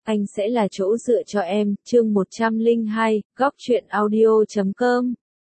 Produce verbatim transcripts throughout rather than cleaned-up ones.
Anh sẽ là chỗ dựa cho em, chương một trăm lẻ hai, góc truyện audio chấm com.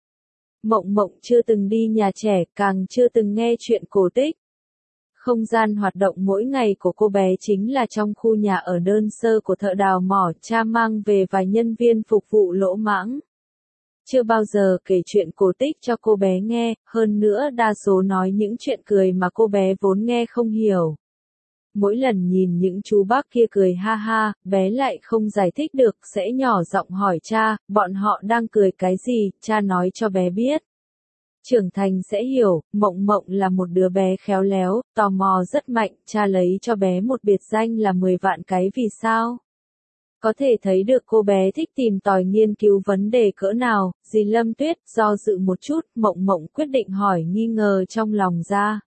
Mộng Mộng chưa từng đi nhà trẻ, càng chưa từng nghe chuyện cổ tích. Không gian hoạt động mỗi ngày của cô bé chính là trong khu nhà ở đơn sơ của thợ đào mỏ, cha mang về vài nhân viên phục vụ lỗ mãng. Chưa bao giờ kể chuyện cổ tích cho cô bé nghe, hơn nữa đa số nói những chuyện cười mà cô bé vốn nghe không hiểu. Mỗi lần nhìn những chú bác kia cười ha ha, bé lại không giải thích được, sẽ nhỏ giọng hỏi cha, bọn họ đang cười cái gì, cha nói cho bé biết. Trưởng thành sẽ hiểu, Mộng Mộng là một đứa bé khéo léo, tò mò rất mạnh, cha lấy cho bé một biệt danh là mười vạn cái vì sao. Có thể thấy được cô bé thích tìm tòi nghiên cứu vấn đề cỡ nào, dì Lâm Tuyết do dự một chút, Mộng Mộng quyết định hỏi nghi ngờ trong lòng ra.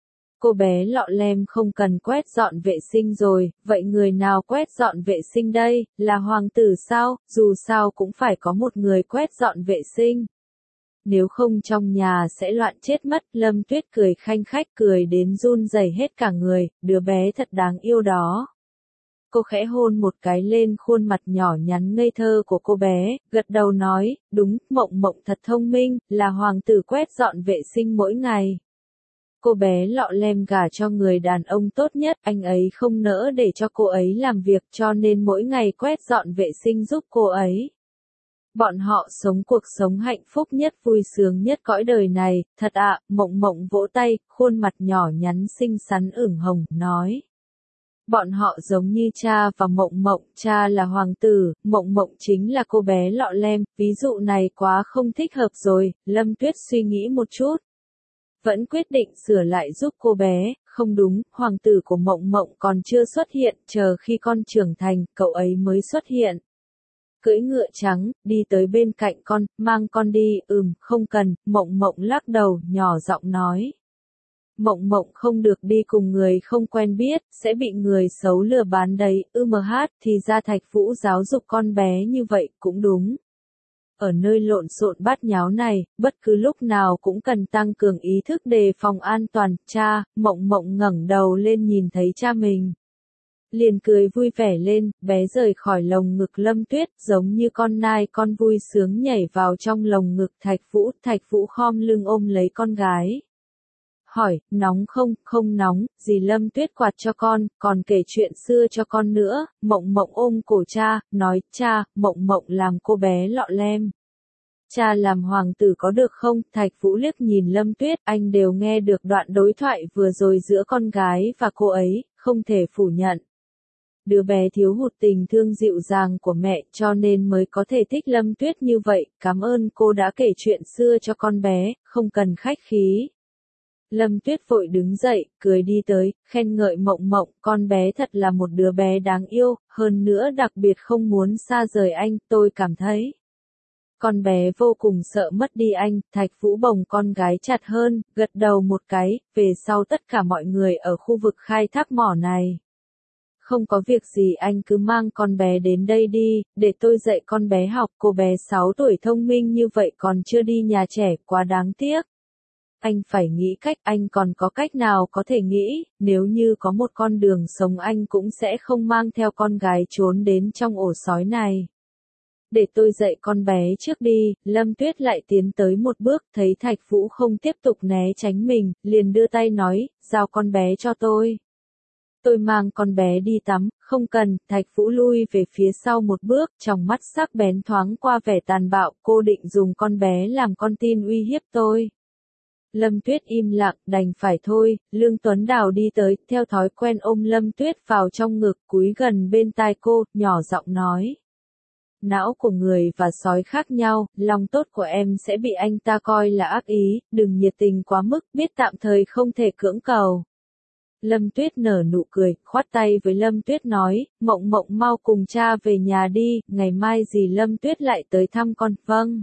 Cô bé lọ lem không cần quét dọn vệ sinh rồi, vậy người nào quét dọn vệ sinh đây, là hoàng tử sao, dù sao cũng phải có một người quét dọn vệ sinh. Nếu không trong nhà sẽ loạn chết mất, Lâm Tuyết cười khanh khách cười đến run rẩy hết cả người, đứa bé thật đáng yêu đó. Cô khẽ hôn một cái lên khuôn mặt nhỏ nhắn ngây thơ của cô bé, gật đầu nói, đúng, Mộng Mộng thật thông minh, là hoàng tử quét dọn vệ sinh mỗi ngày. Cô bé lọ lem gả cho người đàn ông tốt nhất, anh ấy không nỡ để cho cô ấy làm việc cho nên mỗi ngày quét dọn vệ sinh giúp cô ấy. Bọn họ sống cuộc sống hạnh phúc nhất vui sướng nhất cõi đời này, thật ạ, Mộng Mộng vỗ tay, khuôn mặt nhỏ nhắn xinh xắn ửng hồng, nói. Bọn họ giống như cha và Mộng Mộng, cha là hoàng tử, Mộng Mộng chính là cô bé lọ lem, ví dụ này quá không thích hợp rồi, Lâm Tuyết suy nghĩ một chút. Vẫn quyết định sửa lại giúp cô bé, không đúng, hoàng tử của Mộng Mộng còn chưa xuất hiện, chờ khi con trưởng thành, cậu ấy mới xuất hiện. Cưỡi ngựa trắng, đi tới bên cạnh con, mang con đi, ừm, không cần, Mộng Mộng lắc đầu, nhỏ giọng nói. Mộng Mộng không được đi cùng người không quen biết, sẽ bị người xấu lừa bán đấy, ư mh, thì ra Thạch Vũ giáo dục con bé như vậy, cũng đúng. Ở nơi lộn xộn bát nháo này, bất cứ lúc nào cũng cần tăng cường ý thức đề phòng an toàn, cha, Mộng Mộng ngẩng đầu lên nhìn thấy cha mình. Liền cười vui vẻ lên, bé rời khỏi lồng ngực Lâm Tuyết, giống như con nai con vui sướng nhảy vào trong lồng ngực Thạch Vũ, Thạch Vũ khom lưng ôm lấy con gái. Hỏi, nóng không, không nóng, dì Lâm Tuyết quạt cho con, còn kể chuyện xưa cho con nữa, Mộng Mộng ôm cổ cha, nói, cha, Mộng Mộng làm cô bé lọ lem. Cha làm hoàng tử có được không? Thạch Vũ liếc nhìn Lâm Tuyết, anh đều nghe được đoạn đối thoại vừa rồi giữa con gái và cô ấy, không thể phủ nhận. Đứa bé thiếu hụt tình thương dịu dàng của mẹ cho nên mới có thể thích Lâm Tuyết như vậy, cảm ơn cô đã kể chuyện xưa cho con bé, không cần khách khí. Lâm Tuyết vội đứng dậy, cười đi tới, khen ngợi Mộng Mộng, con bé thật là một đứa bé đáng yêu, hơn nữa đặc biệt không muốn xa rời anh, tôi cảm thấy. Con bé vô cùng sợ mất đi anh, Thạch Vũ bồng con gái chặt hơn, gật đầu một cái, về sau tất cả mọi người ở khu vực khai thác mỏ này. Không có việc gì anh cứ mang con bé đến đây đi, để tôi dạy con bé học, cô bé sáu tuổi thông minh như vậy còn chưa đi nhà trẻ, quá đáng tiếc. Anh phải nghĩ cách, anh còn có cách nào có thể nghĩ, nếu như có một con đường sống anh cũng sẽ không mang theo con gái trốn đến trong ổ sói này. Để tôi dạy con bé trước đi, Lâm Tuyết lại tiến tới một bước, thấy Thạch Vũ không tiếp tục né tránh mình, liền đưa tay nói, giao con bé cho tôi. Tôi mang con bé đi tắm, không cần, Thạch Vũ lui về phía sau một bước, trong mắt sắc bén thoáng qua vẻ tàn bạo, cô định dùng con bé làm con tin uy hiếp tôi. Lâm Tuyết im lặng, đành phải thôi, Lương Tuấn Đào đi tới, theo thói quen ôm Lâm Tuyết vào trong ngực, cúi gần bên tai cô, nhỏ giọng nói. Não của người và sói khác nhau, lòng tốt của em sẽ bị anh ta coi là ác ý, đừng nhiệt tình quá mức, biết tạm thời không thể cưỡng cầu. Lâm Tuyết nở nụ cười, khoát tay với Lâm Tuyết nói, Mộng Mộng mau cùng cha về nhà đi, ngày mai dì Lâm Tuyết lại tới thăm con, vâng.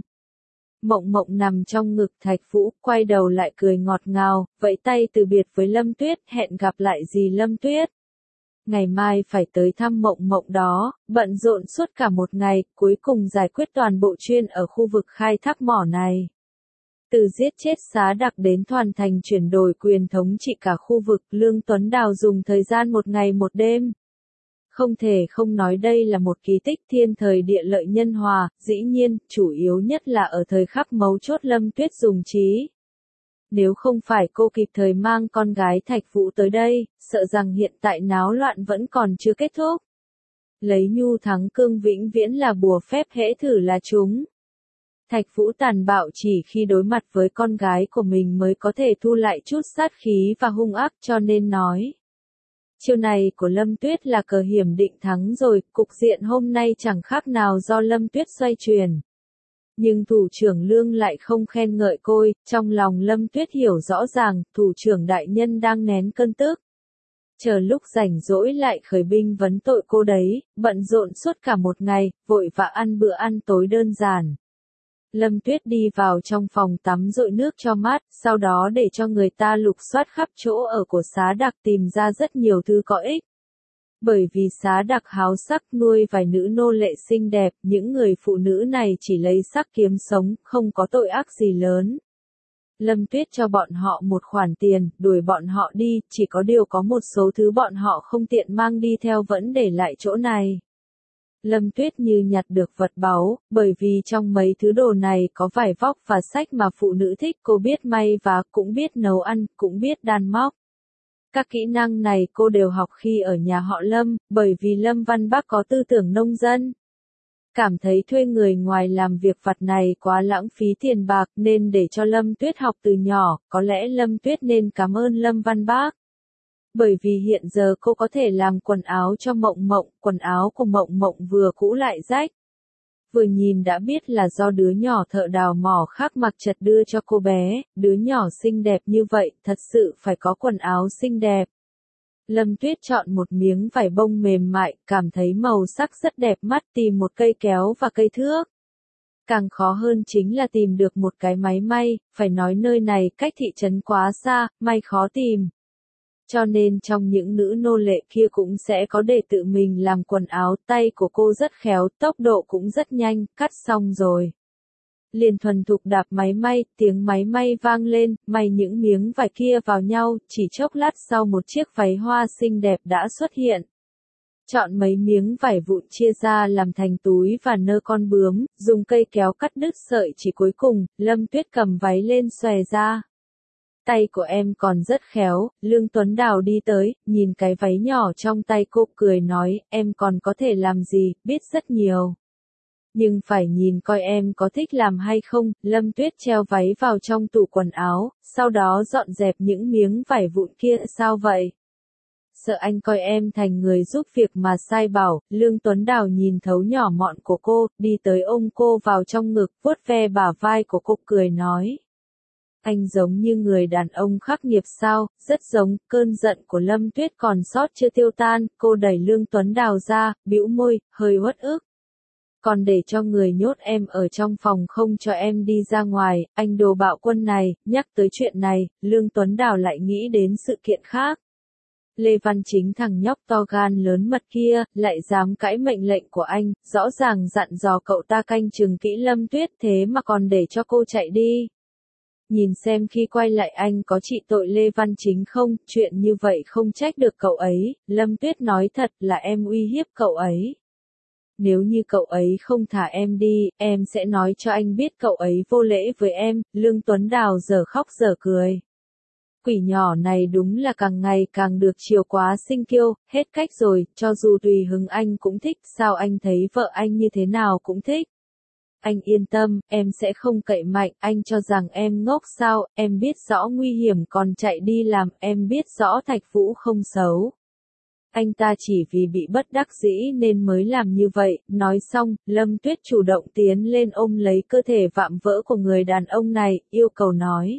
Mộng Mộng nằm trong ngực Thạch Vũ, quay đầu lại cười ngọt ngào, vẫy tay từ biệt với Lâm Tuyết, hẹn gặp lại dì Lâm Tuyết. Ngày mai phải tới thăm Mộng Mộng đó, bận rộn suốt cả một ngày, cuối cùng giải quyết toàn bộ chuyên ở khu vực khai thác mỏ này. Từ giết chết Xá Đặc đến hoàn thành chuyển đổi quyền thống trị cả khu vực, Lương Tuấn Đào dùng thời gian một ngày một đêm. Không thể không nói đây là một kỳ tích thiên thời địa lợi nhân hòa, dĩ nhiên, chủ yếu nhất là ở thời khắc mấu chốt Lâm Tuyết dùng trí. Nếu không phải cô kịp thời mang con gái Thạch Vũ tới đây, sợ rằng hiện tại náo loạn vẫn còn chưa kết thúc. Lấy nhu thắng cương vĩnh viễn là bùa phép hễ thử là chúng. Thạch Vũ tàn bạo chỉ khi đối mặt với con gái của mình mới có thể thu lại chút sát khí và hung ác cho nên nói. Chiêu này của Lâm Tuyết là cờ hiểm định thắng rồi, cục diện hôm nay chẳng khác nào do Lâm Tuyết xoay chuyển. Nhưng thủ trưởng Lương lại không khen ngợi cô, trong lòng Lâm Tuyết hiểu rõ ràng, thủ trưởng đại nhân đang nén cơn tức. Chờ lúc rảnh rỗi lại khởi binh vấn tội cô đấy, bận rộn suốt cả một ngày, vội vã ăn bữa ăn tối đơn giản. Lâm Tuyết đi vào trong phòng tắm dội nước cho mát, sau đó để cho người ta lục soát khắp chỗ ở của Xá Đặc tìm ra rất nhiều thứ có ích. Bởi vì Xá Đặc háo sắc nuôi vài nữ nô lệ xinh đẹp, những người phụ nữ này chỉ lấy sắc kiếm sống, không có tội ác gì lớn. Lâm Tuyết cho bọn họ một khoản tiền, đuổi bọn họ đi, chỉ có điều có một số thứ bọn họ không tiện mang đi theo vẫn để lại chỗ này. Lâm Tuyết như nhặt được vật báu, bởi vì trong mấy thứ đồ này có vải vóc và sách mà phụ nữ thích, cô biết may và cũng biết nấu ăn, cũng biết đan móc. Các kỹ năng này cô đều học khi ở nhà họ Lâm, bởi vì Lâm Văn Bác có tư tưởng nông dân. Cảm thấy thuê người ngoài làm việc vặt này quá lãng phí tiền bạc nên để cho Lâm Tuyết học từ nhỏ, có lẽ Lâm Tuyết nên cảm ơn Lâm Văn Bác. Bởi vì hiện giờ cô có thể làm quần áo cho Mộng Mộng, quần áo của Mộng Mộng vừa cũ lại rách. Vừa nhìn đã biết là do đứa nhỏ thợ đào mỏ khác mặc chật đưa cho cô bé, đứa nhỏ xinh đẹp như vậy, thật sự phải có quần áo xinh đẹp. Lâm Tuyết chọn một miếng vải bông mềm mại, cảm thấy màu sắc rất đẹp mắt, tìm một cây kéo và cây thước. Càng khó hơn chính là tìm được một cái máy may, phải nói nơi này cách thị trấn quá xa, may khó tìm. Cho nên trong những nữ nô lệ kia cũng sẽ có để tự mình làm quần áo, tay của cô rất khéo, tốc độ cũng rất nhanh, cắt xong rồi. Liền thuần thục đạp máy may, tiếng máy may vang lên, may những miếng vải kia vào nhau, chỉ chốc lát sau một chiếc váy hoa xinh đẹp đã xuất hiện. Chọn mấy miếng vải vụn chia ra làm thành túi và nơ con bướm, dùng cây kéo cắt đứt sợi chỉ cuối cùng, Lâm Tuyết cầm váy lên xòe ra. Tay của em còn rất khéo, Lương Tuấn Đào đi tới, nhìn cái váy nhỏ trong tay cô cười nói, em còn có thể làm gì, biết rất nhiều. Nhưng phải nhìn coi em có thích làm hay không, Lâm Tuyết treo váy vào trong tủ quần áo, sau đó dọn dẹp những miếng vải vụn kia, sao vậy? Sợ anh coi em thành người giúp việc mà sai bảo, Lương Tuấn Đào nhìn thấu nhỏ mọn của cô, đi tới ôm cô vào trong ngực, vuốt ve bả vai của cô cười nói. Anh giống như người đàn ông khắc nghiệt sao, rất giống, cơn giận của Lâm Tuyết còn sót chưa tiêu tan, cô đẩy Lương Tuấn Đào ra, bĩu môi, hơi uất ức. Còn để cho người nhốt em ở trong phòng không cho em đi ra ngoài, anh đồ bạo quân này, nhắc tới chuyện này, Lương Tuấn Đào lại nghĩ đến sự kiện khác. Lê Văn Chính thằng nhóc to gan lớn mật kia, lại dám cãi mệnh lệnh của anh, rõ ràng dặn dò cậu ta canh chừng kỹ Lâm Tuyết thế mà còn để cho cô chạy đi. Nhìn xem khi quay lại anh có trị tội Lê Văn Chính không, chuyện như vậy không trách được cậu ấy, Lâm Tuyết nói thật là em uy hiếp cậu ấy. Nếu như cậu ấy không thả em đi, em sẽ nói cho anh biết cậu ấy vô lễ với em, Lương Tuấn Đào giờ khóc giờ cười. Quỷ nhỏ này đúng là càng ngày càng được chiều quá sinh kiêu, hết cách rồi, cho dù tùy hứng anh cũng thích, sao anh thấy vợ anh như thế nào cũng thích. Anh yên tâm, em sẽ không cậy mạnh, anh cho rằng em ngốc sao, em biết rõ nguy hiểm còn chạy đi làm, em biết rõ Thạch Vũ không xấu. Anh ta chỉ vì bị bất đắc dĩ nên mới làm như vậy, nói xong, Lâm Tuyết chủ động tiến lên ôm lấy cơ thể vạm vỡ của người đàn ông này, yêu cầu nói.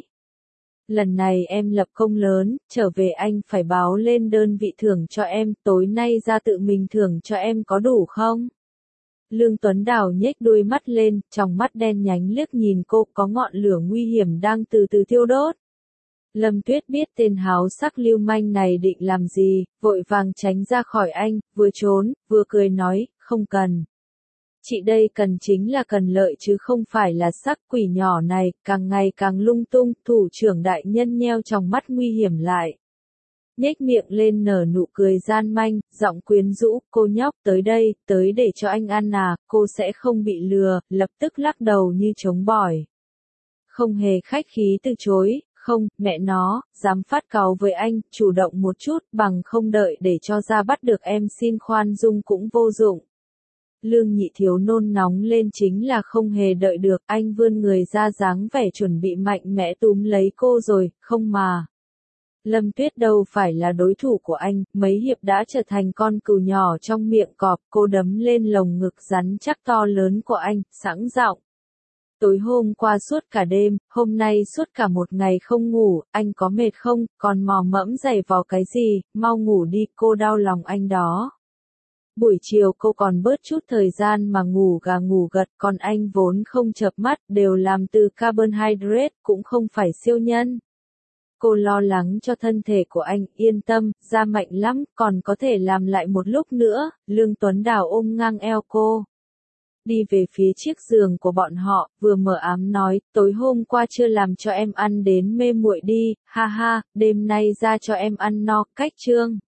Lần này em lập công lớn, trở về anh phải báo lên đơn vị thưởng cho em, tối nay ra tự mình thưởng cho em có đủ không? Lương Tuấn Đào nhếch đôi mắt lên, trong mắt đen nhánh liếc nhìn cô, có ngọn lửa nguy hiểm đang từ từ thiêu đốt. Lâm Tuyết biết tên háo sắc lưu manh này định làm gì, vội vàng tránh ra khỏi anh, vừa trốn, vừa cười nói, không cần. Chị đây cần chính là cần lợi chứ không phải là sắc, quỷ nhỏ này, càng ngày càng lung tung, thủ trưởng đại nhân nheo trong mắt nguy hiểm lại. nhếch miệng lên nở nụ cười gian manh, giọng quyến rũ, cô nhóc tới đây, tới để cho anh ăn à, cô sẽ không bị lừa, lập tức lắc đầu như trống bỏi. Không hề khách khí từ chối, không, mẹ nó, dám phát cáu với anh, chủ động một chút, bằng không đợi để cho ra bắt được em xin khoan dung cũng vô dụng. Lương Nhị Thiếu nôn nóng lên chính là không hề đợi được, anh vươn người ra dáng vẻ chuẩn bị mạnh mẽ túm lấy cô rồi, không mà. Lâm Tuyết đâu phải là đối thủ của anh, mấy hiệp đã trở thành con cừu nhỏ trong miệng cọp, cô đấm lên lồng ngực rắn chắc to lớn của anh, sẵn giọng. Tối hôm qua suốt cả đêm, hôm nay suốt cả một ngày không ngủ, anh có mệt không, còn mò mẫm giày vò cái gì, mau ngủ đi, cô đau lòng anh đó. Buổi chiều cô còn bớt chút thời gian mà ngủ gà ngủ gật, còn anh vốn không chợp mắt, đều làm từ carbohydrate, cũng không phải siêu nhân. Cô lo lắng cho thân thể của anh, yên tâm, da mạnh lắm, còn có thể làm lại một lúc nữa, Lương Tuấn Đào ôm ngang eo cô. Đi về phía chiếc giường của bọn họ, vừa mở ám nói, tối hôm qua chưa làm cho em ăn đến mê muội đi, ha ha, đêm nay ra cho em ăn no, cách trương.